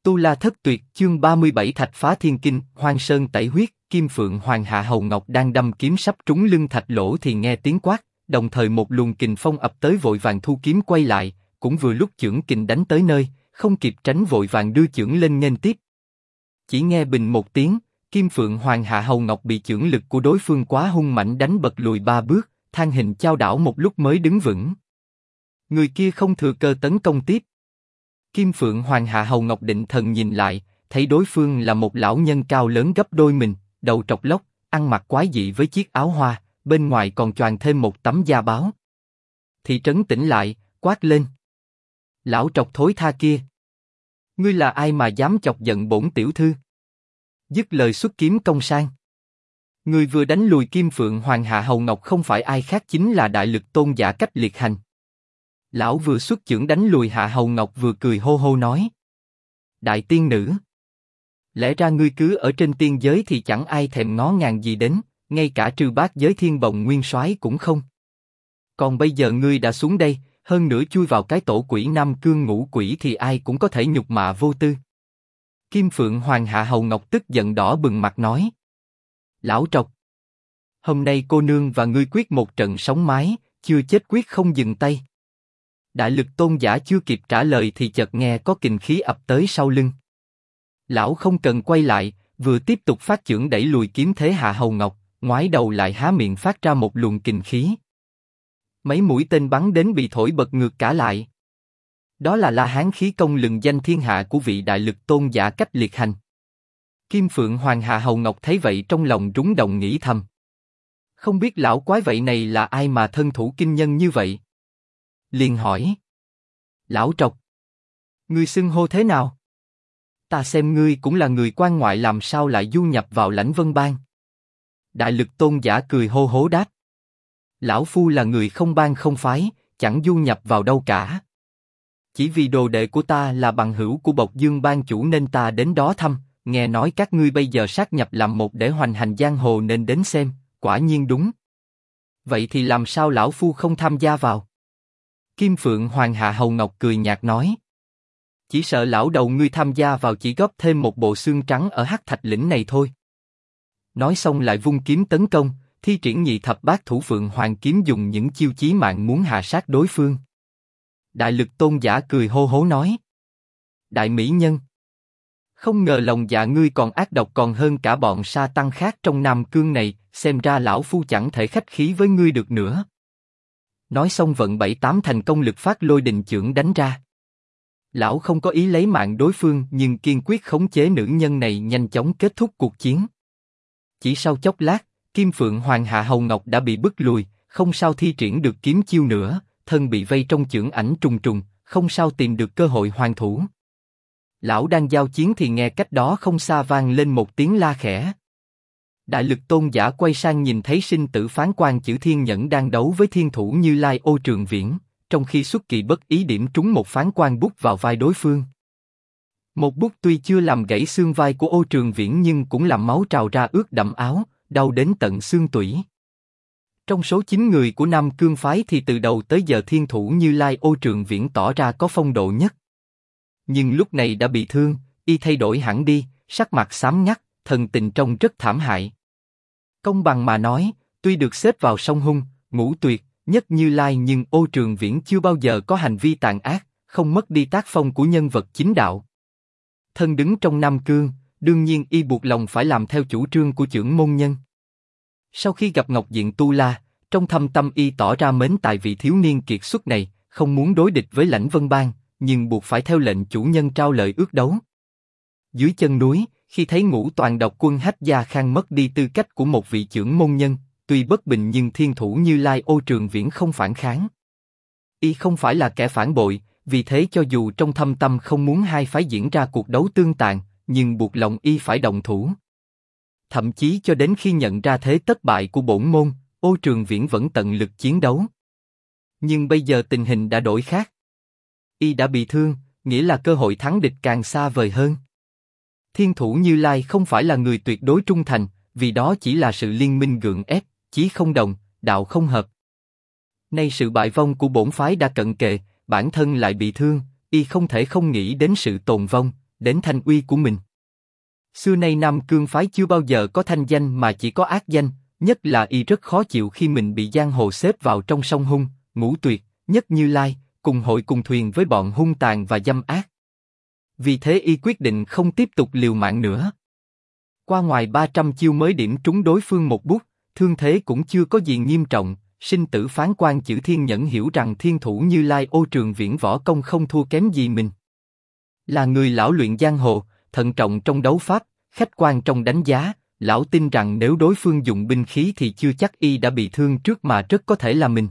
Tu La Thất Tuyệt, chương 37 Thạch Phá Thiên Kinh, Hoang Sơn tẩy huyết. Kim Phượng Hoàng Hạ Hầu Ngọc đang đâm kiếm sắp trúng lưng Thạch Lỗ thì nghe tiếng quát, đồng thời một luồng kình phong ập tới vội vàng thu kiếm quay lại, cũng vừa lúc chưởng kình đánh tới nơi, không kịp tránh vội vàng đưa chưởng lên nghênh tiếp. Chỉ nghe bình một tiếng, Kim Phượng Hoàng Hạ Hầu Ngọc bị chưởng lực của đối phương quá hung mãnh đánh bật lùi 3 bước, thân hình chao đảo một lúc mới đứng vững. Người kia không thừa cơ tấn công tiếp. Kim Phượng Hoàng Hạ Hầu Ngọc định thần nhìn lại, thấy đối phương là một lão nhân cao lớn gấp đôi mình, đầu trọc lóc, ăn mặc quái dị với chiếc áo hoa, bên ngoài còn choàng thêm một tấm da báo. Thị trấn tỉnh lại, quát lên: Lão trọc thối tha kia! Ngươi là ai mà dám chọc giận bổn tiểu thư? Dứt lời xuất kiếm công sang. Người vừa đánh lùi Kim Phượng Hoàng Hạ Hầu Ngọc không phải ai khác chính là Đại Lực Tôn Giả Cách Liệt Hành. Lão vừa xuất chưởng đánh lùi Hạ Hầu Ngọc vừa cười hô hô nói: Đại tiên nữ! Lẽ ra ngươi cứ ở trên tiên giới thì chẳng ai thèm ngó ngàng gì đến, ngay cả Trư Bát Giới Thiên Bồng Nguyên Soái cũng không. Còn bây giờ ngươi đã xuống đây, hơn nữa chui vào cái tổ quỷ Nam Cương Ngũ Quỷ thì ai cũng có thể nhục mạ vô tư. Kim Phượng Hoàng Hạ Hầu Ngọc tức giận đỏ bừng mặt nói: Lão trọc! Hôm nay cô nương và ngươi quyết một trận sống mái, chưa chết quyết không dừng tay. Đại Lực Tôn Giả chưa kịp trả lời thì chợt nghe có kình khí ập tới sau lưng. Lão không cần quay lại, vừa tiếp tục phát chưởng đẩy lùi kiếm thế Hạ Hầu Ngọc, ngoái đầu lại há miệng phát ra một luồng kình khí. Mấy mũi tên bắn đến bị thổi bật ngược cả lại. Đó là La Hán khí công lừng danh thiên hạ của vị Đại Lực Tôn Giả Cách Liệt Hành. Kim Phượng Hoàng Hạ Hầu Ngọc thấy vậy trong lòng rúng động nghĩ thầm: không biết lão quái vậy này là ai mà thân thủ kinh nhân như vậy? Liền hỏi: Lão trọc! Ngươi xưng hô thế nào? Ta xem ngươi cũng là người quan ngoại làm sao lại du nhập vào Lãnh Vân Bang? Đại Lực Tôn Giả cười hô hố đáp: Lão phu là người không bang không phái, chẳng du nhập vào đâu cả. Chỉ vì đồ đệ của ta là bằng hữu của Bộc Dương Bang chủ nên ta đến đó thăm, nghe nói các ngươi bây giờ sát nhập làm một để hoành hành giang hồ nên đến xem, quả nhiên đúng. Vậy thì làm sao lão phu không tham gia vào? Kim Phượng Hoàng Hạ Hầu Ngọc cười nhạt nói: Chỉ sợ lão đầu ngươi tham gia vào chỉ góp thêm một bộ xương trắng ở Hắc Thạch lĩnh này thôi. Nói xong lại vung kiếm tấn công, thi triển nhị thập bát thủ Phượng Hoàng kiếm dùng những chiêu chí mạng muốn hạ sát đối phương. Đại Lực Tôn Giả cười hô hố nói: Đại mỹ nhân! Không ngờ lòng dạ ngươi còn ác độc còn hơn cả bọn sa tăng khác trong Nam Cương này, xem ra lão phu chẳng thể khách khí với ngươi được nữa. Nói xong vận 7-8 thành công lực phát lôi đình chưởng đánh ra. Lão không có ý lấy mạng đối phương nhưng kiên quyết khống chế nữ nhân này nhanh chóng kết thúc cuộc chiến. Chỉ sau chốc lát, Kim Phượng Hoàng Hạ Hầu Ngọc đã bị bức lùi, không sao thi triển được kiếm chiêu nữa, thân bị vây trong chưởng ảnh trùng trùng, không sao tìm được cơ hội hoàn thủ. Lão đang giao chiến thì nghe cách đó không xa vang lên một tiếng la khẽ. Đại Lực Tôn Giả quay sang nhìn thấy sinh tử phán quan chữ Thiên Nhẫn đang đấu với thiên thủ Như Lai Ô Trường Viễn, trong khi xuất kỳ bất ý điểm trúng một phán quan bút vào vai đối phương. Một bút tuy chưa làm gãy xương vai của Ô Trường Viễn nhưng cũng làm máu trào ra ướt đẫm áo, đau đến tận xương tủy. Trong số 9 người của Nam Cương phái thì từ đầu tới giờ thiên thủ Như Lai Ô Trường Viễn tỏ ra có phong độ nhất. Nhưng lúc này đã bị thương, y thay đổi hẳn đi, sắc mặt xám ngắt, thần tình trông rất thảm hại. Công bằng mà nói, tuy được xếp vào song hung, ngũ tuyệt, nhất Như Lai nhưng Ô Trường Viễn chưa bao giờ có hành vi tàn ác, không mất đi tác phong của nhân vật chính đạo. Thân đứng trong Nam Cương, đương nhiên y buộc lòng phải làm theo chủ trương của chưởng môn nhân. Sau khi gặp Ngọc Diện Tu La, trong thâm tâm y tỏ ra mến tài vị thiếu niên kiệt xuất này, không muốn đối địch với Lãnh Vân Bang, nhưng buộc phải theo lệnh chủ nhân trao lời ước đấu. Dưới chân núi, khi thấy Ngũ Toàn Độc Quân Hách Gia Khang mất đi tư cách của một vị chưởng môn nhân, tuy bất bình nhưng thiên thủ Như Lai Ô Trường Viễn không phản kháng. Y không phải là kẻ phản bội, vì thế cho dù trong thâm tâm không muốn hai phái diễn ra cuộc đấu tương tàn, nhưng buộc lòng y phải động thủ. Thậm chí cho đến khi nhận ra thế tất bại của bổn môn, Ô Trường Viễn vẫn tận lực chiến đấu. Nhưng bây giờ tình hình đã đổi khác. Y đã bị thương, nghĩa là cơ hội thắng địch càng xa vời hơn. Thiên thủ Như Lai không phải là người tuyệt đối trung thành, vì đó chỉ là sự liên minh gượng ép, chí không đồng, đạo không hợp. Nay sự bại vong của bổn phái đã cận kề, bản thân lại bị thương, y không thể không nghĩ đến sự tồn vong, đến thanh uy của mình. Xưa nay Nam Cương phái chưa bao giờ có thanh danh mà chỉ có ác danh, nhất là y rất khó chịu khi mình bị giang hồ xếp vào trong sông hung, ngũ tuyệt, nhất Như Lai, cùng hội cùng thuyền với bọn hung tàn và dâm ác. Vì thế y quyết định không tiếp tục liều mạng nữa. Qua ngoài 300 chiêu mới điểm trúng đối phương một bút, thương thế cũng chưa có gì nghiêm trọng. Sinh tử phán quan Chử Thiên Nhẫn hiểu rằng thiên thủ Như Lai Ô Trường Viễn võ công không thua kém gì mình. Là người lão luyện giang hồ, thận trọng trong đấu pháp, khách quan trong đánh giá, lão tin rằng nếu đối phương dùng binh khí thì chưa chắc y đã bị thương trước mà rất có thể là mình.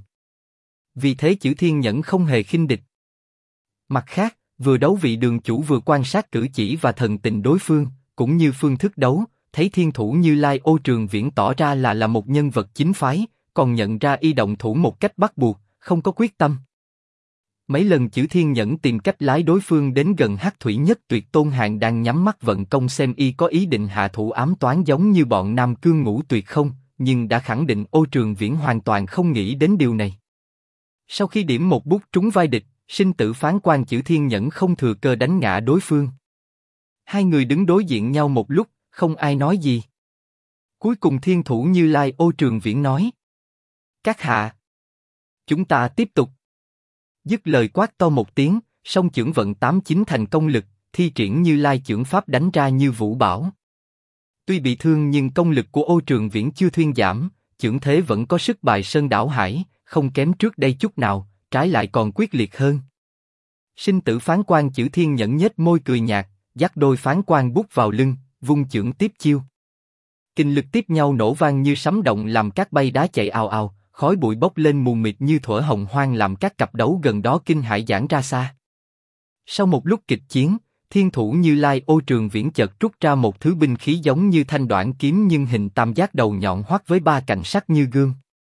Vì thế Chử Thiên Nhẫn không hề khinh địch. Mặt khác, vừa đấu vị đường chủ vừa quan sát cử chỉ và thần tình đối phương, cũng như phương thức đấu, thấy thiên thủ Như Lai Ô Trường Viễn tỏ ra là một nhân vật chính phái, còn nhận ra y động thủ một cách bắt buộc, không có quyết tâm. Mấy lần Chử Thiên Nhẫn tìm cách lái đối phương đến gần Hắc Thủy Nhất Tuyệt Tôn Hàn đang nhắm mắt vận công xem y có ý định hạ thủ ám toán giống như bọn Nam Cương Ngũ Tuyệt không, nhưng đã khẳng định Ô Trường Viễn hoàn toàn không nghĩ đến điều này. Sau khi điểm một bút trúng vai địch, sinh tử phán quan Chử Thiên Nhẫn không thừa cơ đánh ngã đối phương. Hai người đứng đối diện nhau một lúc, không ai nói gì. Cuối cùng thiên thủ Như Lai Ô Trường Viễn nói: "Các hạ, chúng ta tiếp tục." Dứt lời quát to một tiếng, song chưởng vận 89 thành công lực, thi triển Như Lai chưởng pháp đánh ra như vũ bão. Tuy bị thương nhưng công lực của Ô Trường Viễn chưa thuyên giảm, chưởng thế vẫn có sức bài sơn đảo hải, không kém trước đây chút nào, trái lại còn quyết liệt hơn. Sinh tử phán quan Chử Thiên Nhẫn nhếch môi cười nhạt, dắt đôi phán quan bút vào lưng, vung chưởng tiếp chiêu. Kinh lực tiếp nhau nổ vang như sấm động làm các bay đá chạy ào ào, khói bụi bốc lên mù mịt như thuở hồng hoang làm các cặp đấu gần đó kinh hãi giãn ra xa. Sau một lúc kịch chiến, thiên thủ Như Lai Ô Trường Viễn chợt rút ra một thứ binh khí giống như thanh đoạn kiếm nhưng hình tam giác đầu nhọn hoắt với ba cạnh sắc như gương.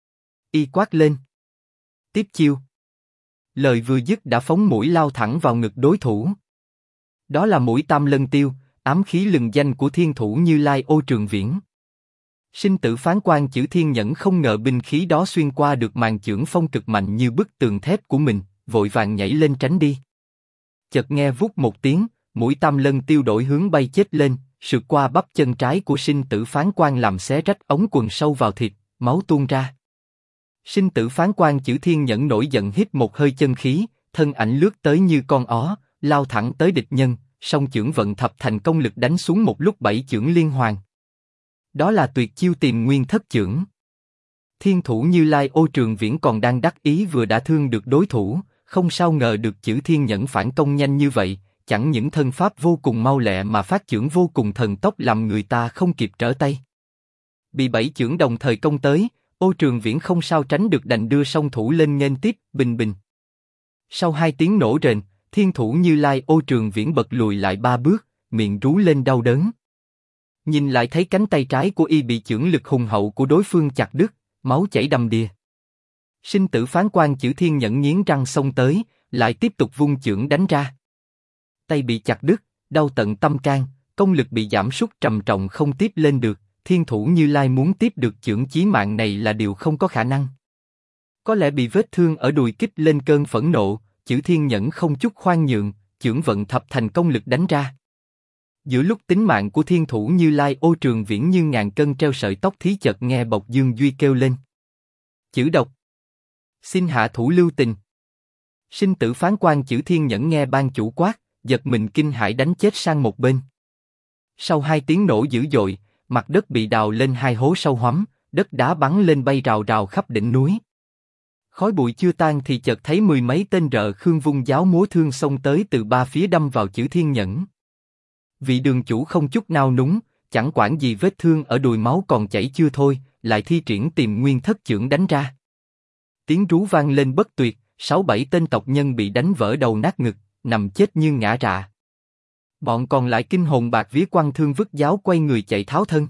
Y quát lên: "Tiếp chiêu!" Lời vừa dứt đã phóng mũi lao thẳng vào ngực đối thủ. Đó là mũi Tam Lân Tiêu, ám khí lừng danh của thiên thủ Như Lai Ô Trường Viễn. Sinh tử phán quan Chử Thiên Nhẫn không ngờ binh khí đó xuyên qua được màn chưởng phong cực mạnh như bức tường thép của mình, vội vàng nhảy lên tránh đi. Chợt nghe vút một tiếng, mũi Tam Lân Tiêu đổi hướng bay chết lên, sượt qua bắp chân trái của sinh tử phán quan làm xé rách ống quần sâu vào thịt, máu tuôn ra. Sinh tử phán quan Chử Thiên Nhẫn nổi giận hít một hơi chân khí, thân ảnh lướt tới như con ó, lao thẳng tới địch nhân, song chưởng vận thập thành công lực đánh xuống một lúc 7 chưởng liên hoàn. Đó là tuyệt chiêu Tìm Nguyên Thất Chưởng. Thiên thủ Như Lai Ô Trường Viễn còn đang đắc ý vừa đã thương được đối thủ, không sao ngờ được Chử Thiên Nhẫn phản công nhanh như vậy, chẳng những thân pháp vô cùng mau lẹ mà phát chưởng vô cùng thần tốc làm người ta không kịp trở tay. Bị 7 chưởng đồng thời công tới, Ô Trường Viễn không sao tránh được đành đưa song thủ lên nghênh tiếp, bình bình. Sau 2 tiếng nổ rền, thiên thủ Như Lai Ô Trường Viễn bật lùi lại 3 bước, miệng rú lên đau đớn. Nhìn lại thấy cánh tay trái của y bị chưởng lực hùng hậu của đối phương chặt đứt, máu chảy đầm đìa. Sinh tử phán quan Chử Thiên Nhẫn nghiến răng xông tới, lại tiếp tục vung chưởng đánh ra. Tay bị chặt đứt, đau tận tâm can, công lực bị giảm sút trầm trọng không tiếp lên được. Thiên thủ Như Lai muốn tiếp được chưởng chí mạng này là điều không có khả năng. Có lẽ bị vết thương ở đùi kích lên cơn phẫn nộ, Chử Thiên Nhẫn không chút khoan nhượng, chưởng vận thập thành công lực đánh ra. Giữa lúc tính mạng của thiên thủ Như Lai Ô Trường Viễn như ngàn cân treo sợi tóc thí chợt nghe Bộc Dương Duy kêu lên: "Chử độc! Xin hạ thủ lưu tình!" Sinh tử phán quan Chử Thiên Nhẫn nghe ban chủ quát, giật mình kinh hãi đánh chết sang một bên. Sau 2 tiếng nổ dữ dội, mặt đất bị đào lên 2 hố sâu hoắm, đất đá bắn lên bay rào rào khắp đỉnh núi. Khói bụi chưa tan thì chợt thấy 10 mấy tên rợ khương vung giáo múa thương xông tới từ 3 phía đâm vào Chử Thiên Nhẫn. Vị đường chủ không chút nao núng, chẳng quản gì vết thương ở đùi máu còn chảy chưa thôi, lại thi triển Tìm Nguyên Thất Chưởng đánh ra. Tiếng rú vang lên bất tuyệt, 6-7 tên tộc nhân bị đánh vỡ đầu nát ngực, nằm chết như ngã rạ. Bọn còn lại kinh hồn bạc vía quăng thương vứt giáo quay người chạy tháo thân.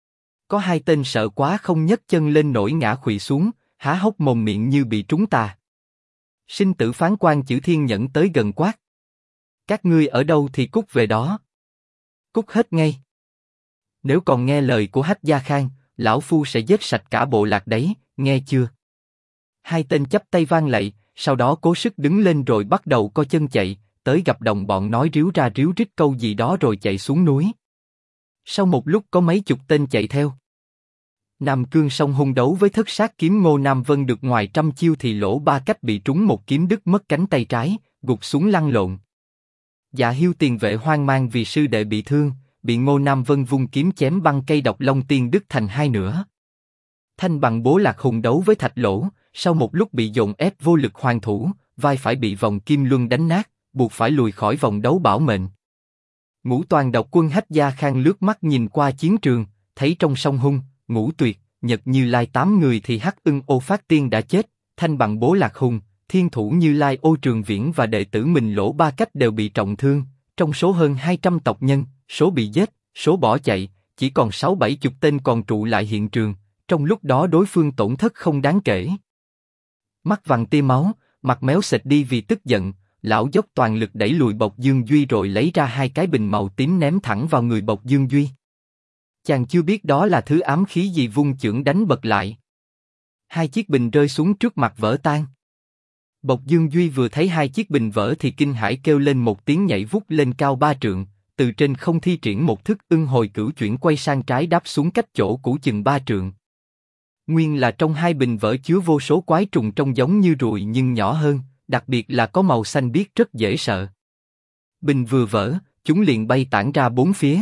Có 2 tên sợ quá không nhấc chân lên nổi ngã khuỵu xuống, há hốc mồm miệng như bị trúng tà. Sinh tử phán quan Chử Thiên Nhẫn tới gần quát: "Các ngươi ở đâu thì cút về đó. Cút hết ngay. Nếu còn nghe lời của Hách Gia Khang, lão phu sẽ giết sạch cả bộ lạc đấy, nghe chưa?" 2 tên chắp tay vang lạy, sau đó cố sức đứng lên rồi bắt đầu co chân chạy, tới gặp đồng bọn nói ríu ra ríu rít câu gì đó rồi chạy xuống núi. Sau một lúc có mấy chục tên chạy theo. Nam Cương Song Hung đấu với Thất Sát Kiếm Ngô Nam Vân được ngoài trăm chiêu thì Lỗ Ba Cách bị trúng một kiếm đứt mất cánh tay trái, gục xuống lăn lộn. Dạ Hiêu tiền vệ hoang mang vì sư đệ bị thương, bị Ngô Nam Vân vung kiếm chém băng cây độc long tiên đứt thành hai nửa. Thanh Bằng Bố Lạc Hùng đấu với Thạch Lỗ, sau một lúc bị dồn ép vô lực hoàn thủ, vai phải bị vòng kim luân đánh nát, buộc phải lùi khỏi vòng đấu bảo mệnh. Ngũ Toàn Độc Quân Hách Gia Khang lướt mắt nhìn qua chiến trường, thấy trong Song Hung, Ngũ Tuyệt, Nhật Như Lai 8 người thì Hắc Ưng Ô Phát Tiên đã chết, Thanh Bằng Bố Lạc Hùng, Thiên Thủ Như Lai Ô Trường Viễn và đệ tử mình Lỗ Ba Cách đều bị trọng thương, trong số hơn 200 tộc nhân, số bị giết, số bỏ chạy, chỉ còn 6-70 tên còn trụ lại hiện trường, trong lúc đó đối phương tổn thất không đáng kể. Mắt vàng tia máu, mặt méo xệch đi vì tức giận, lão dốc toàn lực đẩy lùi Bộc Dương Duy rồi lấy ra hai cái bình màu tím ném thẳng vào người Bộc Dương Duy. Chàng chưa biết đó là thứ ám khí gì vung chưởng đánh bật lại. Hai chiếc bình rơi xuống trước mặt vỡ tan. Bộc Dương Duy vừa thấy hai chiếc bình vỡ thì kinh hãi kêu lên một tiếng nhảy vút lên cao 3 trượng, từ trên không thi triển một thức ưng hồi cửu chuyển quay sang trái đáp xuống cách chỗ cũ chừng 3 trượng. Nguyên là trong hai bình vỡ chứa vô số quái trùng trông giống như ruồi nhưng nhỏ hơn, đặc biệt là có màu xanh biếc rất dễ sợ. Bình vừa vỡ, chúng liền bay tản ra bốn phía.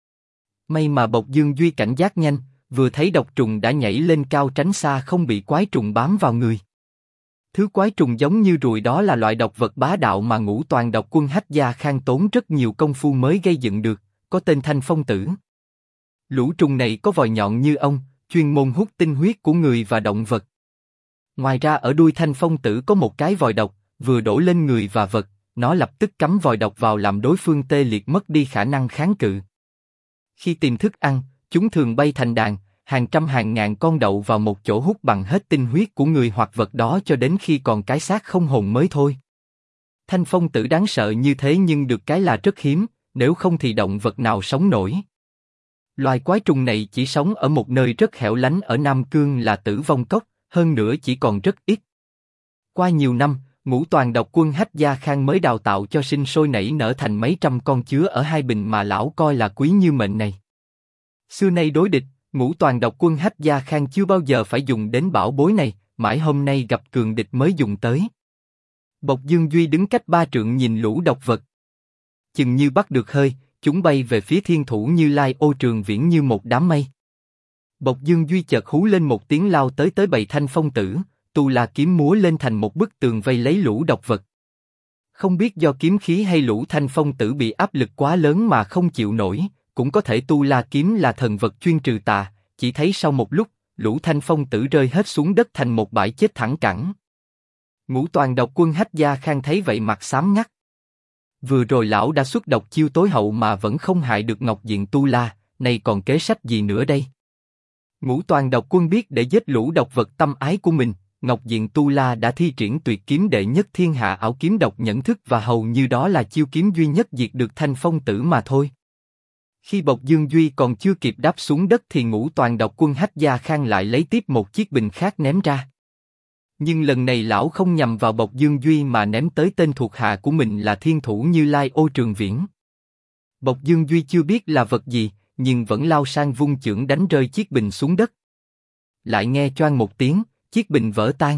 May mà Bộc Dương Duy cảnh giác nhanh, vừa thấy độc trùng đã nhảy lên cao tránh xa không bị quái trùng bám vào người. Thứ quái trùng giống như ruồi đó là loại độc vật bá đạo mà Ngũ Toàn Độc Quân Hách Gia Khang tốn rất nhiều công phu mới gây dựng được, có tên Thanh Phong Tử. Lũ trùng này có vòi nhọn như ong, chuyên môn hút tinh huyết của người và động vật. Ngoài ra ở đuôi Thanh Phong Tử có một cái vòi độc, vừa đổ lên người và vật, nó lập tức cắm vòi độc vào làm đối phương tê liệt mất đi khả năng kháng cự. Khi tìm thức ăn, chúng thường bay thành đàn, hàng trăm hàng ngàn con đậu vào một chỗ hút bằng hết tinh huyết của người hoặc vật đó cho đến khi còn cái xác không hồn mới thôi. Thanh Phong Tử đáng sợ như thế nhưng được cái là rất hiếm, nếu không thì động vật nào sống nổi. Loài quái trùng này chỉ sống ở một nơi rất hẻo lánh ở Nam Cương là Tử Vong Cốc, hơn nữa chỉ còn rất ít. Qua nhiều năm, Ngũ Toàn Độc Quân Hách Gia Khang mới đào tạo cho sinh sôi nảy nở thành mấy trăm con chứa ở hai bình mà lão coi là quý như mệnh này. Xưa nay đối địch, Ngũ Toàn Độc Quân Hách Gia Khang chưa bao giờ phải dùng đến bảo bối này, mãi hôm nay gặp cường địch mới dùng tới. Bộc Dương Duy đứng cách 3 trượng nhìn lũ độc vật. Chừng như bắt được hơi, chúng bay về phía Thiên Thủ Như Lai Ô Trường Viễn như một đám mây. Bộc Dương Duy chợt hú lên một tiếng lao tới bầy Thanh Phong Tử, tu la kiếm múa lên thành một bức tường vây lấy lũ độc vật. Không biết do kiếm khí hay lũ Thanh Phong Tử bị áp lực quá lớn mà không chịu nổi, cũng có thể tu la kiếm là thần vật chuyên trừ tà, chỉ thấy sau một lúc, lũ Thanh Phong Tử rơi hết xuống đất thành một bãi chết thẳng cẳng. Ngũ Toàn Độc Quân Hách Gia Khang thấy vậy mặt xám ngắt. Vừa rồi lão đã xuất độc chiêu tối hậu mà vẫn không hại được Ngọc Diện tu la, nay còn kế sách gì nữa đây? Ngũ Toàn Độc Quân biết để giết lũ độc vật tâm ái của mình, Ngọc Diện tu la đã thi triển tuyệt kiếm đệ nhất thiên hạ ảo kiếm độc nhẫn thức và hầu như đó là chiêu kiếm duy nhất diệt được Thanh Phong Tử mà thôi. Khi Bộc Dương Duy còn chưa kịp đáp xuống đất thì Ngũ Toàn Độc Quân Hách Gia Khang lại lấy tiếp một chiếc bình khác ném ra. Nhưng lần này lão không nhằm vào Bộc Dương Duy mà ném tới tên thuộc hạ của mình là Thiên Thủ Như Lai Ô Trường Viễn. Bộc Dương Duy chưa biết là vật gì, nhưng vẫn lao sang vung chưởng đánh rơi chiếc bình xuống đất. Lại nghe choang một tiếng, chiếc bình vỡ tan.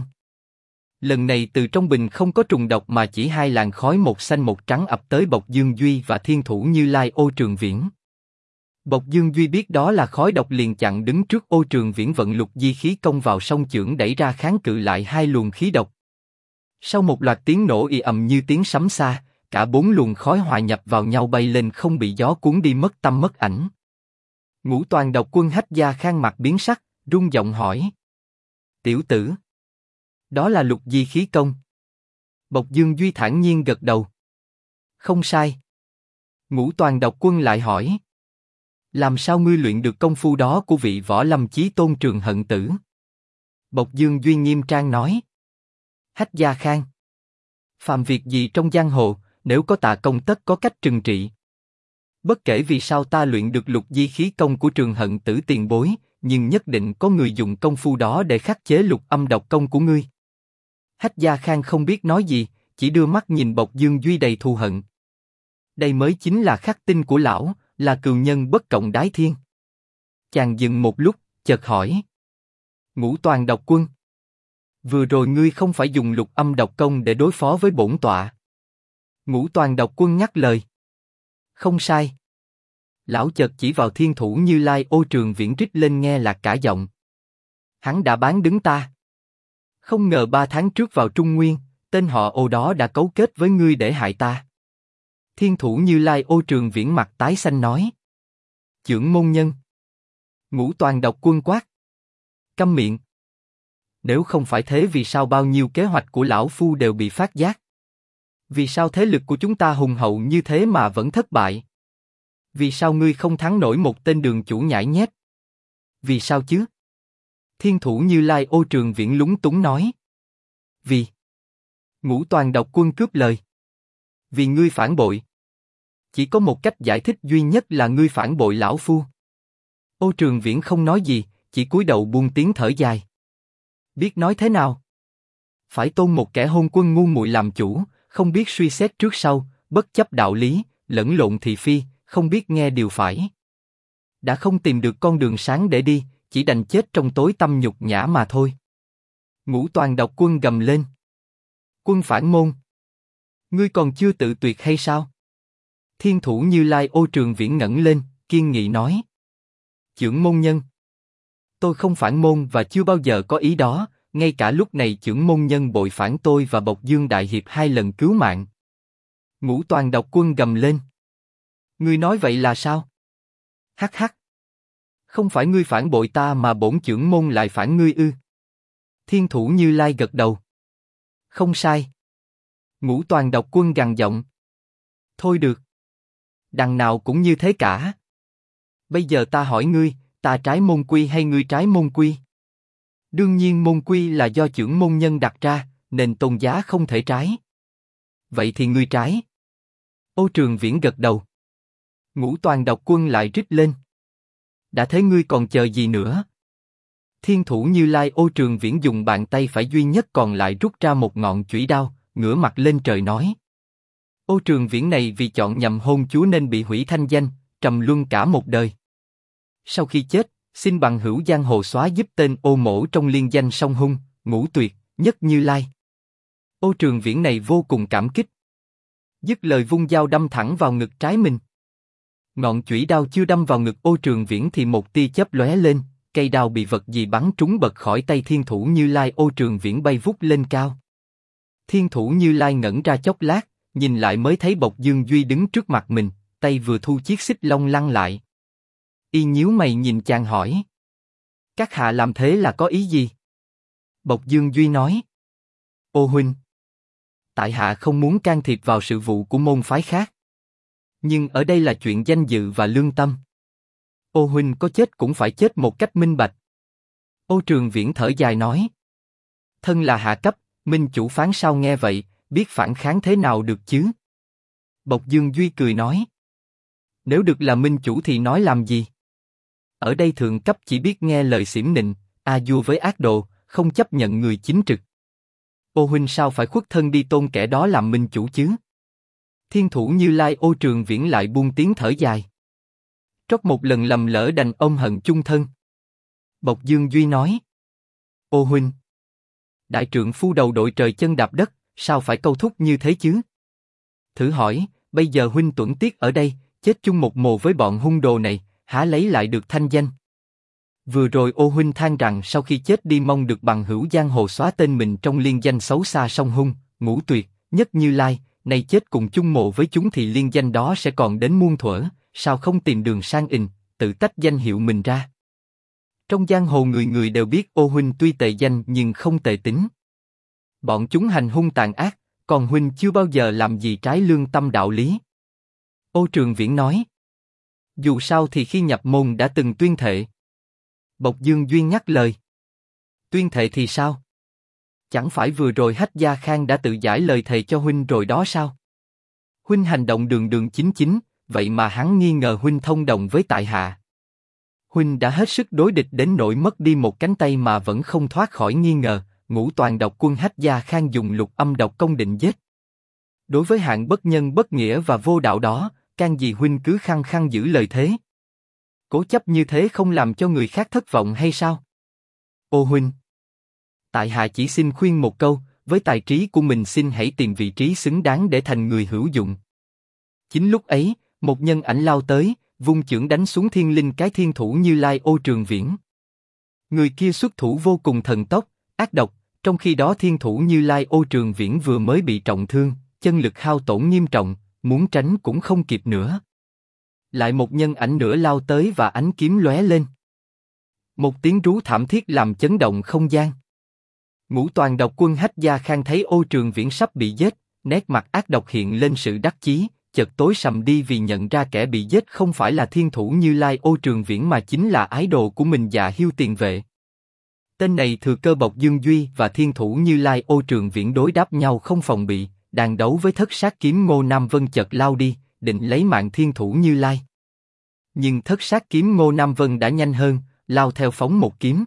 Lần này từ trong bình không có trùng độc mà chỉ hai làn khói một xanh một trắng ập tới Bộc Dương Duy và Thiên Thủ Như Lai Ô Trường Viễn. Bộc Dương Duy biết đó là khói độc liền chặn đứng trước Ô Trường Viễn vận lục di khí công vào song chưởng đẩy ra kháng cự lại hai luồng khí độc. Sau một loạt tiếng nổ ì ầm như tiếng sấm xa, cả bốn luồng khói hòa nhập vào nhau bay lên không bị gió cuốn đi mất tâm mất ảnh. Ngũ Toàn Độc Quân Hách Gia Khang mặt biến sắc, run giọng hỏi: "Tiểu tử, đó là lục di khí công?" Bộc Dương Duy thản nhiên gật đầu: "Không sai." Ngũ Toàn Độc Quân lại hỏi: "Làm sao ngươi luyện được công phu đó của vị võ lâm chí tôn Trường Hận Tử?" Bộc Dương Duy nghiêm trang nói: "Hách Gia Khang, phàm việc gì trong giang hồ, nếu có tà công tất có cách trừng trị. Bất kể vì sao ta luyện được lục di khí công của Trường Hận Tử tiền bối, nhưng nhất định có người dùng công phu đó để khắc chế lục âm độc công của ngươi." Hách Gia Khang không biết nói gì, chỉ đưa mắt nhìn Bộc Dương Duy đầy thù hận. Đây mới chính là khắc tinh của lão, là cừu nhân bất cộng đái thiên. Chàng dừng một lúc, chợt hỏi. Ngũ Toàn Độc Quân. Vừa rồi ngươi không phải dùng Lục Âm Độc Công để đối phó với bổn tọa. Ngũ Toàn Độc Quân nhắc lời. Không sai. Lão chợt chỉ vào Thiên Thủ Như Lai Ô Trường Viễn rít lên nghe lạc cả giọng. Hắn đã bán đứng ta. Không ngờ 3 tháng trước vào Trung Nguyên, tên họ Ô đó đã cấu kết với ngươi để hại ta. Thiên Thủ Như Lai Ô Trường Viễn mặt tái xanh nói. Chưởng môn nhân. Ngũ Toàn Độc Quân quát. Câm miệng. Nếu không phải thế vì sao bao nhiêu kế hoạch của lão phu đều bị phát giác? Vì sao thế lực của chúng ta hùng hậu như thế mà vẫn thất bại? Vì sao ngươi không thắng nổi một tên đường chủ nhãi nhép? Vì sao chứ? Thiên Thủ Như Lai Ô Trường Viễn lúng túng nói. Vì. Ngũ Toàn Độc Quân cướp lời. Vì ngươi phản bội. Chỉ có một cách giải thích duy nhất là ngươi phản bội lão phu. Ô Trường Viễn không nói gì, chỉ cúi đầu buông tiếng thở dài. Biết nói thế nào? Phải tôn một kẻ hôn quân ngu muội làm chủ, không biết suy xét trước sau, bất chấp đạo lý, lẫn lộn thị phi, không biết nghe điều phải. Đã không tìm được con đường sáng để đi, chỉ đành chết trong tối tăm nhục nhã mà thôi. Ngũ Toàn Độc Quân gầm lên. Quân phản môn. Ngươi còn chưa tự tuyệt hay sao? Thiên Thủ Như Lai Ô Trường Viễn ngẩng lên, kiên nghị nói. Chưởng môn nhân. Tôi không phản môn và chưa bao giờ có ý đó, ngay cả lúc này chưởng môn nhân bội phản tôi và Bộc Dương Đại Hiệp 2 lần cứu mạng. Ngũ Toàn Độc Quân gầm lên. Ngươi nói vậy là sao? Hắc hắc. Không phải ngươi phản bội ta mà bổn chưởng môn lại phản ngươi ư? Thiên Thủ Như Lai gật đầu. Không sai. Ngũ Toàn Độc Quân gằn giọng. Thôi được. Đằng nào cũng như thế cả. Bây giờ ta hỏi ngươi, ta trái môn quy hay ngươi trái môn quy? Đương nhiên môn quy là do chưởng môn nhân đặt ra, nên tôn giá không thể trái. Vậy thì ngươi trái. Ô Trường Viễn gật đầu. Ngũ Toàn Độc Quân lại rít lên. Đã thế ngươi còn chờ gì nữa? Thiên Thủ Như Lai Ô Trường Viễn dùng bàn tay phải duy nhất còn lại rút ra một ngọn chủy đao, ngửa mặt lên trời nói. Ô Trường Viễn này vì chọn nhầm hôn chúa nên bị hủy thanh danh, trầm luân cả một đời. Sau khi chết, xin bằng hữu giang hồ xóa giúp tên Ô Mỗ trong liên danh song hung, Ngũ Tuyệt, Nhất Như Lai. Ô Trường Viễn này vô cùng cảm kích. Dứt lời vung dao đâm thẳng vào ngực trái mình. Ngọn chủy đao chưa đâm vào ngực Ô Trường Viễn thì một tia chớp lóe lên, cây đao bị vật gì bắn trúng bật khỏi tay Thiên Thủ Như Lai. Ô Trường Viễn bay vút lên cao. Thiên Thủ Như Lai ngẩn ra chốc lát, nhìn lại mới thấy Bộc Dương Duy đứng trước mặt mình, tay vừa thu chiếc xích long lăn lại. Y nhíu mày nhìn chàng hỏi. Các hạ làm thế là có ý gì? Bộc Dương Duy nói. Ô huynh. Tại hạ không muốn can thiệp vào sự vụ của môn phái khác. Nhưng ở đây là chuyện danh dự và lương tâm. Ô huynh có chết cũng phải chết một cách minh bạch. Ô Trường Viễn thở dài nói. Thân là hạ cấp, minh chủ phán sao nghe vậy, biết phản kháng thế nào được chứ? Bộc Dương Duy cười nói. Nếu được là minh chủ thì nói làm gì? Ở đây thượng cấp chỉ biết nghe lời xỉm nịnh, a vua với ác đồ, không chấp nhận người chính trực. Ô huynh sao phải khuất thân đi tôn kẻ đó làm minh chủ chứ? Thiên Thủ Như Lai Ô Trường Viễn lại buông tiếng thở dài. Trót một lần lầm lỡ đành ôm hận chung thân. Bộc Dương Duy nói. Ô huynh. Đại trượng phu đầu đội trời chân đạp đất, sao phải câu thúc như thế chứ? Thử hỏi, bây giờ huynh tuẫn tiết ở đây, chết chung một mồ với bọn hung đồ này, há lấy lại được thanh danh? Vừa rồi Ô huynh than rằng sau khi chết đi mong được bằng hữu giang hồ xóa tên mình trong liên danh xấu xa song hung, Ngũ Tuyệt, Nhất Như Lai, nay chết cùng chung mộ với chúng thì liên danh đó sẽ còn đến muôn thuở, sao không tìm đường sang ình, tự tách danh hiệu mình ra? Trong giang hồ người người đều biết Ô huynh tuy tệ danh nhưng không tệ tính. Bọn chúng hành hung tàn ác, còn huynh chưa bao giờ làm gì trái lương tâm đạo lý. Ô Trường Viễn nói. Dù sao thì khi nhập môn đã từng tuyên thệ. Bộc Dương Duy nhắc lời. Tuyên thệ thì sao? Chẳng phải vừa rồi Hách Gia Khang đã tự giải lời thề cho huynh rồi đó sao? Huynh hành động đường đường chính chính, vậy mà hắn nghi ngờ huynh thông đồng với tại hạ. Huynh đã hết sức đối địch đến nỗi mất đi một cánh tay mà vẫn không thoát khỏi nghi ngờ. Ngũ Toàn Độc Quân Hách Gia Khang dùng Lục Âm Độc Công định giết. Đối với hạng bất nhân bất nghĩa và vô đạo đó, can gì huynh cứ khăng khăng giữ lời thế? Cố chấp như thế không làm cho người khác thất vọng hay sao? Ô huynh! Tại hạ chỉ xin khuyên một câu, với tài trí của mình xin hãy tìm vị trí xứng đáng để thành người hữu dụng. Chính lúc ấy, một nhân ảnh lao tới, vung chưởng đánh xuống thiên linh cái thiên thủ Như Lai Ô Trường Viễn. Người kia xuất thủ vô cùng thần tốc, ác độc, trong khi đó thiên thủ Như Lai Ô Trường Viễn vừa mới bị trọng thương, chân lực hao tổn nghiêm trọng, muốn tránh cũng không kịp nữa. Lại một nhân ảnh nữa lao tới và ánh kiếm lóe lên. Một tiếng rú thảm thiết làm chấn động không gian. Ngũ Toàn Độc Quân Hách Gia Khang thấy Ô Trường Viễn sắp bị giết, nét mặt ác độc hiện lên sự đắc chí, chợt tối sầm đi vì nhận ra kẻ bị giết không phải là thiên thủ Như Lai Ô Trường Viễn mà chính là ái đồ của mình Dạ Hiêu Tiền Vệ. Tên này thừa cơ Bộc Dương Duy và thiên thủ Như Lai Ô Trường Viễn đối đáp nhau không phòng bị, đang đấu với thất sát kiếm Ngô Nam Vân chợt lao đi, định lấy mạng thiên thủ Như Lai. Nhưng thất sát kiếm Ngô Nam Vân đã nhanh hơn, lao theo phóng một kiếm.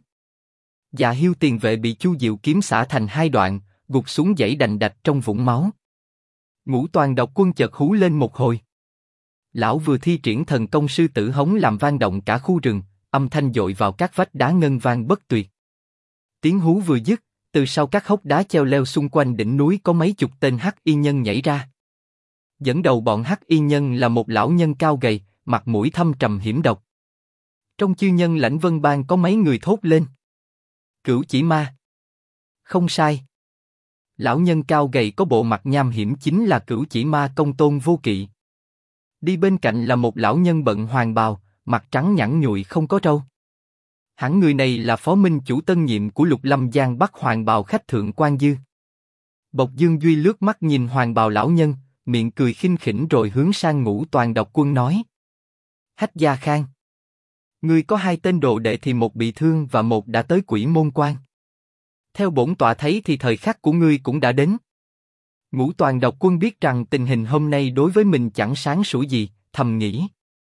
Dạ Hiêu Tiền Vệ bị Chu Diệu kiếm xả thành hai đoạn, gục xuống dãy đành đạch trong vũng máu. Ngũ Toàn Độc Quân chợt hú lên một hồi. Lão vừa thi triển thần công sư tử hống làm vang động cả khu rừng, âm thanh dội vào các vách đá ngân vang bất tuyệt. Tiếng hú vừa dứt, từ sau các hốc đá treo leo xung quanh đỉnh núi có mấy chục tên hắc y nhân nhảy ra. Dẫn đầu bọn hắc y nhân là một lão nhân cao gầy, mặt mũi thâm trầm hiểm độc. Trong chư nhân Lãnh Vân Bang có mấy người thốt lên. Cửu Chỉ Ma. Không sai. Lão nhân cao gầy có bộ mặt nham hiểm chính là Cửu Chỉ Ma Công Tôn Vô Kỵ. Đi bên cạnh là một lão nhân bận hoàng bào, mặt trắng nhẵn nhụi không có râu. Hẳn người này là phó minh chủ tân nhiệm của Lục Lâm Giang Bắc hoàng bào khách thượng Quan Dư. Bộc Dương Duy lướt mắt nhìn hoàng bào lão nhân, miệng cười khinh khỉnh rồi hướng sang Ngũ Toàn Độc Quân nói: Hách Gia Khang, ngươi có hai tên đồ đệ thì một bị thương và một đã tới Quỷ Môn Quan. Theo bổn tọa thấy thì thời khắc của ngươi cũng đã đến. Ngũ Toàn Độc Quân biết rằng tình hình hôm nay đối với mình chẳng sáng sủa gì, thầm nghĩ.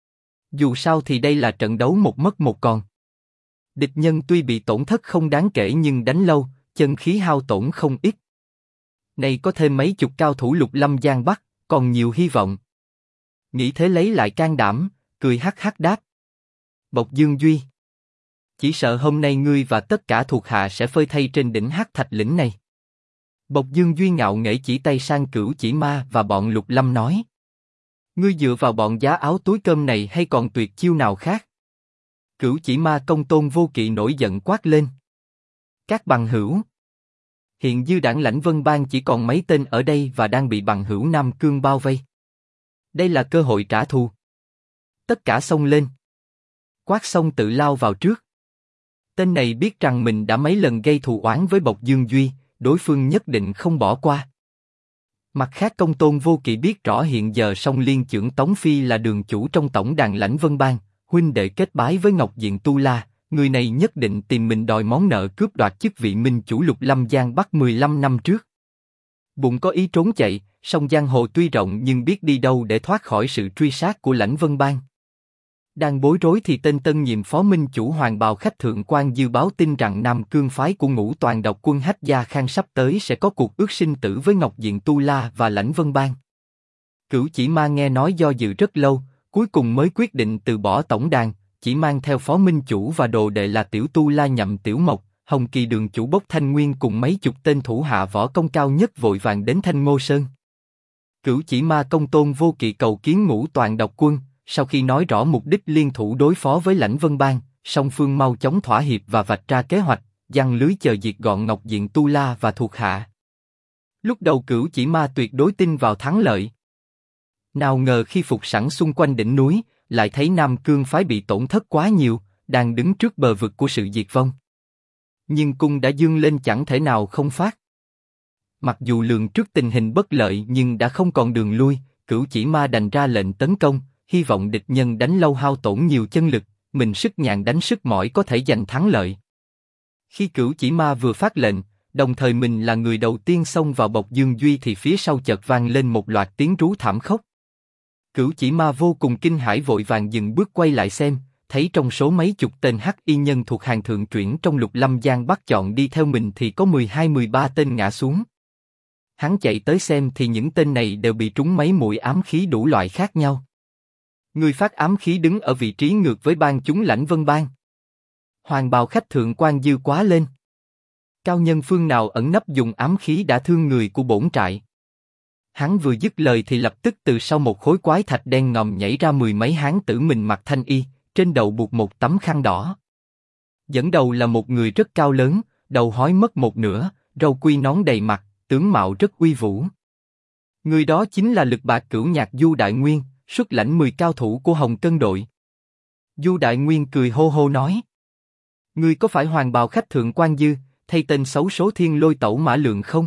Dù sao thì đây là trận đấu một mất một còn. Địch nhân tuy bị tổn thất không đáng kể nhưng đánh lâu, chân khí hao tổn không ít. Này có thêm mấy chục cao thủ Lục Lâm Giang Bắc, còn nhiều hy vọng. Nghĩ thế lấy lại can đảm, cười hắc hắc đáp. Bộc Dương Duy, chỉ sợ hôm nay ngươi và tất cả thuộc hạ sẽ phơi thây trên đỉnh Hắc Thạch lĩnh này. Bộc Dương Duy ngạo nghễ chỉ tay sang Cửu Chỉ Ma và bọn Lục Lâm nói. Ngươi dựa vào bọn giá áo túi cơm này hay còn tuyệt chiêu nào khác? Cửu Chỉ Ma Công Tôn Vô Kỵ nổi giận quát lên. Các bằng hữu. Hiện dư đảng Lãnh Vân Bang chỉ còn mấy tên ở đây và đang bị bằng hữu Nam Cương bao vây. Đây là cơ hội trả thù. Tất cả xông lên. Quát xong tự lao vào trước. Tên này biết rằng mình đã mấy lần gây thù oán với Bộc Dương Duy, đối phương nhất định không bỏ qua. Mặt khác Công Tôn Vô Kỵ biết rõ hiện giờ Song Liên Chưởng Tống Phi là đường chủ trong tổng đàn Lãnh Vân Bang, huynh đệ kết bái với Ngọc Diện Tu La, người này nhất định tìm mình đòi món nợ cướp đoạt chức vị minh chủ Lục Lâm Giang Bắc 15 năm trước. Bụng có ý trốn chạy, song giang hồ tuy rộng nhưng biết đi đâu để thoát khỏi sự truy sát của Lãnh Vân Bang. Đang bối rối thì tên tân nhiệm phó minh chủ hoàng bào khách thượng Quan Dư báo tin rằng Nam Cương phái của Ngũ Toàn Độc Quân Hách Gia Khang sắp tới sẽ có cuộc ước sinh tử với Ngọc Diện Tu La và Lãnh Vân Bang. Cửu Chỉ Ma nghe nói do dự rất lâu, cuối cùng mới quyết định từ bỏ tổng đàn, chỉ mang theo phó minh chủ và đồ đệ là Tiểu Tu La Nhậm Tiểu Mộc, Hồng Kỳ đường chủ Bốc Thanh Nguyên cùng mấy chục tên thủ hạ võ công cao nhất vội vàng đến Thanh Ngô Sơn. Cửu Chỉ Ma Công Tôn Vô Kỵ cầu kiến Ngũ Toàn Độc Quân. Sau khi nói rõ mục đích liên thủ đối phó với Lãnh Vân Bang, song phương mau chóng thỏa hiệp và vạch ra kế hoạch, giăng lưới chờ diệt gọn Ngọc Diện Tu La và thuộc hạ. Lúc đầu Cửu Chỉ Ma tuyệt đối tin vào thắng lợi. Nào ngờ khi phục sẵn xung quanh đỉnh núi, lại thấy Nam Cương phái bị tổn thất quá nhiều, đang đứng trước bờ vực của sự diệt vong. Nhưng cung đã dương lên chẳng thể nào không phát. Mặc dù lường trước tình hình bất lợi nhưng đã không còn đường lui, Cửu Chỉ Ma đành ra lệnh tấn công. Hy vọng địch nhân đánh lâu hao tổn nhiều chân lực, mình sức nhàn đánh sức mỏi có thể giành thắng lợi. Khi Cửu Chỉ Ma vừa phát lệnh, đồng thời mình là người đầu tiên xông vào Bộc Dương Duy thì phía sau chợt vang lên một loạt tiếng rú thảm khốc. Cửu Chỉ Ma vô cùng kinh hãi vội vàng dừng bước quay lại xem, thấy trong số mấy chục tên hắc y nhân thuộc hàng thượng truyển trong Lục Lâm Giang Bắc chọn đi theo mình thì có 12-13 tên ngã xuống. Hắn chạy tới xem thì những tên này đều bị trúng mấy mũi ám khí đủ loại khác nhau. Người phát ám khí đứng ở vị trí ngược với bang chúng Lãnh Vân Bang. Hoàng bào khách thượng quan dư quá lên. Cao nhân phương nào ẩn nấp dùng ám khí đã thương người của bổn trại. Hắn vừa dứt lời thì lập tức từ sau một khối quái thạch đen ngòm nhảy ra mười mấy hán tử mình mặc thanh y, trên đầu buộc một tấm khăn đỏ. Dẫn đầu là một người rất cao lớn, đầu hói mất một nửa, râu quy nón đầy mặt, tướng mạo rất uy vũ. Người đó chính là Lực Bạc Cửu Nhạc Du Đại Nguyên, xuất lãnh 10 cao thủ của Hồng Cân đội. Du Đại Nguyên cười hô hô nói: Ngươi có phải hoàng bào khách thượng quan dư, thay tên xấu số Thiên Lôi Tẩu Mã Lượng không?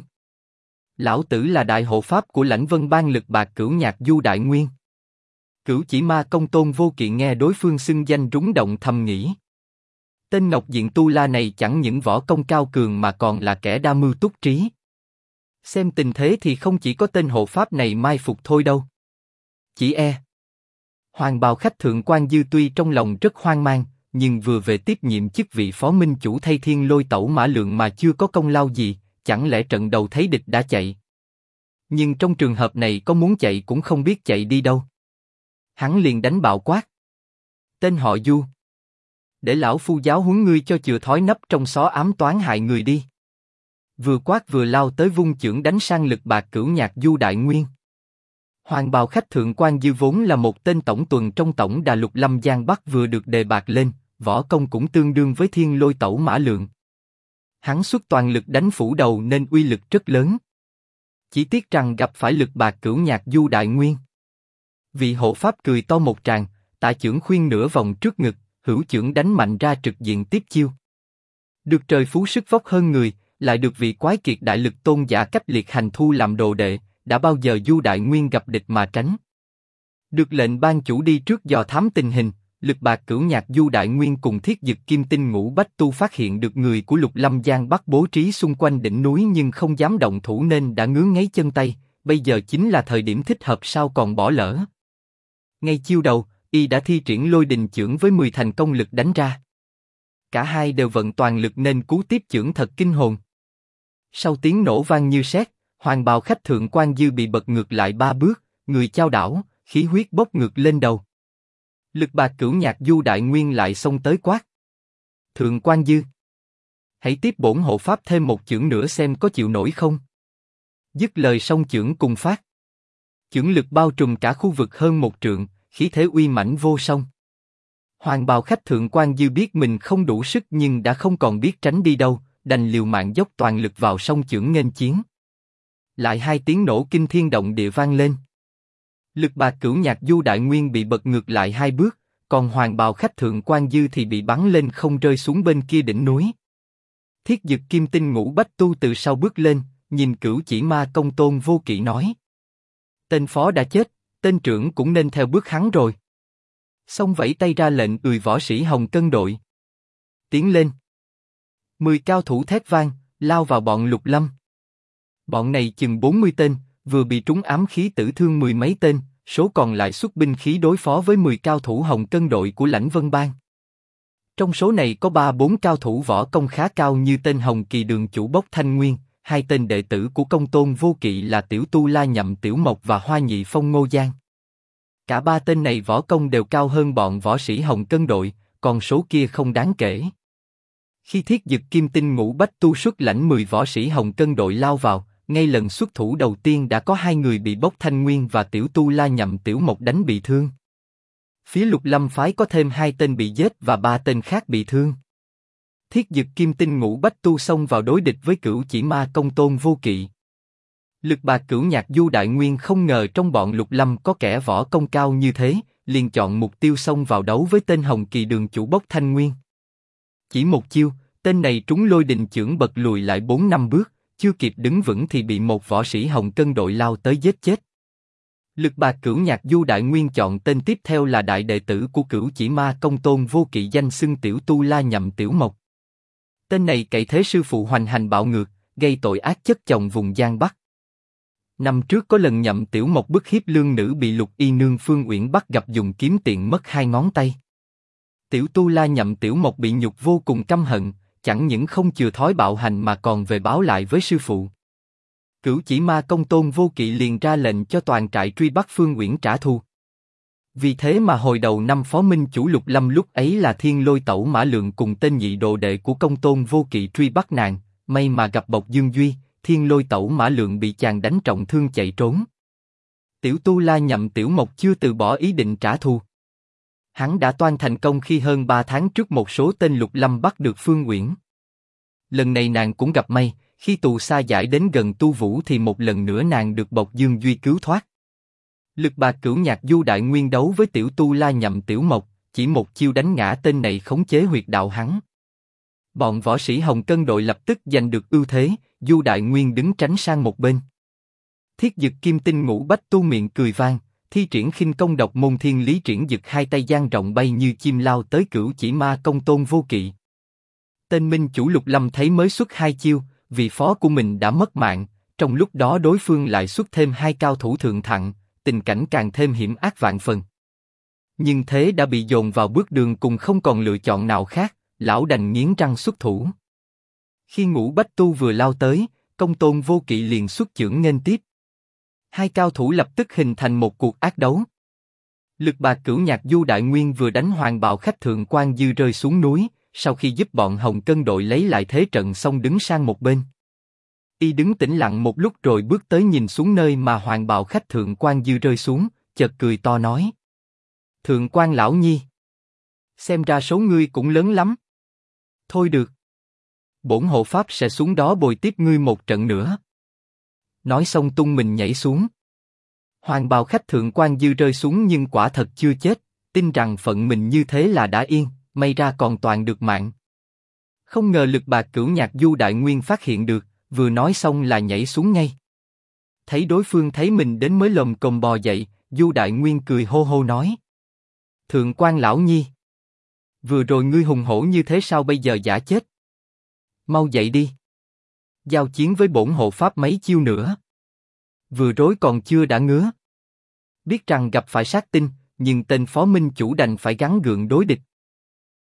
Lão tử là đại hộ pháp của Lãnh Vân Bang Lực Bạc Cửu Nhạc Du Đại Nguyên. Cửu Chỉ Ma Công Tôn Vô Kỵ nghe đối phương xưng danh rúng động thầm nghĩ. Tên Ngọc Diện Tu La này chẳng những võ công cao cường mà còn là kẻ đa mưu túc trí. Xem tình thế thì không chỉ có tên hộ pháp này mai phục thôi đâu. Chỉ hoàng bào khách thượng quan dư tuy trong lòng rất hoang mang, nhưng vừa về tiếp nhiệm chức vị phó minh chủ thay Thiên Lôi Tẩu Mã Lượng mà chưa có công lao gì, chẳng lẽ trận đầu thấy địch đã chạy? Nhưng trong trường hợp này có muốn chạy cũng không biết chạy đi đâu. Hắn liền đánh bạo quát: Tên họ Du, để lão phu giáo huấn ngươi cho chừa thói nấp trong xó ám toán hại người đi. Vừa quát vừa lao tới vung chưởng đánh sang Lực Bạc Cửu Nhạc Du Đại Nguyên. Hoàng bào khách thượng quan dư vốn là một tên tổng tuần trong tổng đà Lục Lâm Giang Bắc vừa được đề bạt lên, võ công cũng tương đương với Thiên Lôi Tẩu Mã Lượng. Hắn xuất toàn lực đánh phủ đầu nên uy lực rất lớn. Chỉ tiếc rằng gặp phải Lực Bạc Cửu Nhạc Du Đại Nguyên. Vị hộ pháp cười to một tràng, tạ chưởng khuyên nửa vòng trước ngực, hữu chưởng đánh mạnh ra trực diện tiếp chiêu. Được trời phú sức vóc hơn người, lại được vị quái kiệt đại lực tôn giả Cách Liệt hành thu làm đồ đệ, đã bao giờ Du Đại Nguyên gặp địch mà tránh. Được lệnh ban chủ đi trước dò thám tình hình, Lực Bạc Cửu Nhạc Du Đại Nguyên cùng Thiết Dực Kim Tinh Ngũ Bách Tu phát hiện được người của Lục Lâm Giang Bắc bố trí xung quanh đỉnh núi nhưng không dám động thủ nên đã ngứa ngáy chân tay, bây giờ chính là thời điểm thích hợp sao còn bỏ lỡ. Ngay chiêu đầu, y đã thi triển Lôi Đình chưởng với 10 thành công lực đánh ra. Cả hai đều vận toàn lực nên cú tiếp chưởng thật kinh hồn. Sau tiếng nổ vang như sét, hoàng bào khách thượng quan dư bị bật ngược lại 3 bước, người chao đảo, khí huyết bốc ngược lên đầu. Lực Bạc Cửu Nhạc Du Đại Nguyên lại xông tới quát: Thượng quan dư, hãy tiếp bổn hộ pháp thêm một chưởng nữa xem có chịu nổi không. Dứt lời song chưởng cùng phát. Chưởng lực bao trùm cả khu vực hơn 1 trượng, khí thế uy mãnh vô song. Hoàng bào khách thượng quan dư biết mình không đủ sức nhưng đã không còn biết tránh đi đâu, đành liều mạng dốc toàn lực vào song chưởng nghênh chiến. Lại 2 tiếng nổ kinh thiên động địa vang lên. Lực Bạc Cửu Nhạc Du Đại Nguyên bị bật ngược lại 2 bước, còn hoàng bào khách thượng quan dư thì bị bắn lên không rơi xuống bên kia đỉnh núi. Thiết Dực Kim Tinh Ngũ Bách Tu từ sau bước lên, nhìn Cửu Chỉ Ma Công Tôn Vô Kỵ nói: Tên phó đã chết, tên trưởng cũng nên theo bước hắn rồi. Xong vẫy tay ra lệnh võ sĩ Hồng Cân đội tiến lên. 10 cao thủ thét vang, lao vào bọn Lục Lâm. Bọn này chừng 40 tên, vừa bị trúng ám khí tử thương 10 mấy tên, số còn lại xuất binh khí đối phó với 10 cao thủ Hồng Cân đội của Lãnh Vân Bang. Trong số này có 3-4 cao thủ võ công khá cao như tên Hồng Kỳ Đường chủ Bốc Thanh Nguyên, 2 tên đệ tử của Công Tôn Vô Kỵ là Tiểu Tu La Nhậm Tiểu Mộc và Hoa Nhị Phong Ngô Giang. Cả 3 tên này võ công đều cao hơn bọn võ sĩ Hồng Cân đội, còn số kia không đáng kể. Khi Thiết Dực Kim Tinh Ngũ Bách Tu xuất lãnh 10 võ sĩ Hồng Cân đội lao vào, ngay lần xuất thủ đầu tiên đã có 2 người bị Bốc Thanh Nguyên và Tiểu Tu La Nhậm Tiểu Mộc đánh bị thương. Phía Lục Lâm phái có thêm 2 tên bị giết và 3 tên khác bị thương. Thiết Dực Kim Tinh Ngũ Bách Tu xông vào đối địch với Cửu Chỉ Ma Công Tôn Vô Kỵ. Lực Bạc Cửu Nhạc Du Đại Nguyên không ngờ trong bọn Lục Lâm có kẻ võ công cao như thế, liền chọn mục tiêu xông vào đấu với tên Hồng Kỳ Đường chủ Bốc Thanh Nguyên. Chỉ một chiêu, tên này trúng Lôi Đình chưởng bật lùi lại 4-5 bước, chưa kịp đứng vững thì bị một võ sĩ Hồng Cân đội lao tới giết chết. Lực Bạc Cửu Nhạc Du Đại Nguyên chọn tên tiếp theo là đại đệ tử của Cửu Chỉ Ma Công Tôn Vô Kỵ danh xưng Tiểu Tu La Nhậm Tiểu Mộc. Tên này cậy thế sư phụ hoành hành bạo ngược, gây tội ác chất chồng vùng Giang Bắc. Năm trước có lần Nhậm Tiểu Mộc bức hiếp lương nữ bị Lục Y Nương Phương Uyển bắt gặp dùng kiếm tiện mất 2 ngón tay. Tiểu Tu La Nhậm Tiểu Mộc bị nhục vô cùng căm hận, chẳng những không chừa thói bạo hành mà còn về báo lại với sư phụ. Cửu Chỉ Ma Công Tôn Vô Kỵ liền ra lệnh cho toàn trại truy bắt Phương Uyển trả thù. Vì thế mà hồi đầu năm Phó Minh Chủ Lục Lâm lúc ấy là Thiên Lôi Tẩu Mã Lượng cùng tên nhị đồ đệ của Công Tôn Vô Kỵ truy bắt nàng, may mà gặp Bộc Dương Duy, Thiên Lôi Tẩu Mã Lượng bị chàng đánh trọng thương chạy trốn. Tiểu Tu La Nhậm Tiểu Mộc chưa từ bỏ ý định trả thù. Hắn đã toan thành công khi hơn 3 tháng trước một số tên Lục Lâm bắt được Phương Uyển. Lần này nàng cũng gặp may, khi tù sa giải đến gần Tu Vũ thì một lần nữa nàng được Bộc Dương Duy cứu thoát. Lực Bạc Cửu Nhạc Du Đại Nguyên đấu với Tiểu Tu La Nhậm Tiểu Mộc, chỉ một chiêu đánh ngã tên này khống chế huyệt đạo hắn. Bọn võ sĩ Hồng Cân đội lập tức giành được ưu thế, Du Đại Nguyên đứng tránh sang một bên. Thiết Dực Kim Tinh Ngũ Bách Tu miệng cười vang, thi triển khinh công độc môn Thiên Lý Triển Dực hai tay dang rộng bay như chim lao tới Cửu Chỉ Ma Công Tôn Vô Kỵ. Tên Minh Chủ Lục Lâm thấy mới xuất hai chiêu, vị phó của mình đã mất mạng, trong lúc đó đối phương lại xuất thêm hai cao thủ thượng thặng, tình cảnh càng thêm hiểm ác vạn phần. Nhưng thế đã bị dồn vào bước đường cùng không còn lựa chọn nào khác, lão đành nghiến răng xuất thủ. Khi Ngũ Bách Tu vừa lao tới, Công Tôn Vô Kỵ liền xuất chưởng nghênh tiếp. Hai cao thủ lập tức hình thành một cuộc ác đấu. Lực Bạc Cửu Nhạc Du Đại Nguyên vừa đánh Hoàng Bào Khách Thượng Quan Dư rơi xuống núi, sau khi giúp bọn Hồng Cân đội lấy lại thế trận xong đứng sang một bên. Y đứng tĩnh lặng một lúc rồi bước tới nhìn xuống nơi mà Hoàng Bào Khách Thượng Quan Dư rơi xuống, chợt cười to nói: Thượng Quan lão nhi, xem ra số ngươi cũng lớn lắm. Thôi được, bổn hộ pháp sẽ xuống đó bồi tiếp ngươi một trận nữa. Nói xong tung mình nhảy xuống. Hoàng Bào Khách Thượng Quan Dư rơi xuống nhưng quả thật chưa chết, tin rằng phận mình như thế là đã yên, may ra còn toàn được mạng. Không ngờ Lực Bạc Cửu Nhạc Du Đại Nguyên phát hiện được, vừa nói xong là nhảy xuống ngay. Thấy đối phương thấy mình đến mới lồm cồm bò dậy, Du Đại Nguyên cười hô hô nói: Thượng Quan lão nhi, vừa rồi ngươi hùng hổ như thế sao bây giờ giả chết? Mau dậy đi, giao chiến với bổn hộ pháp mấy chiêu nữa. Vừa rối còn chưa đã ngứa. Biết rằng gặp phải sát tinh, nhưng tên Phó Minh Chủ đành phải gắng gượng đối địch.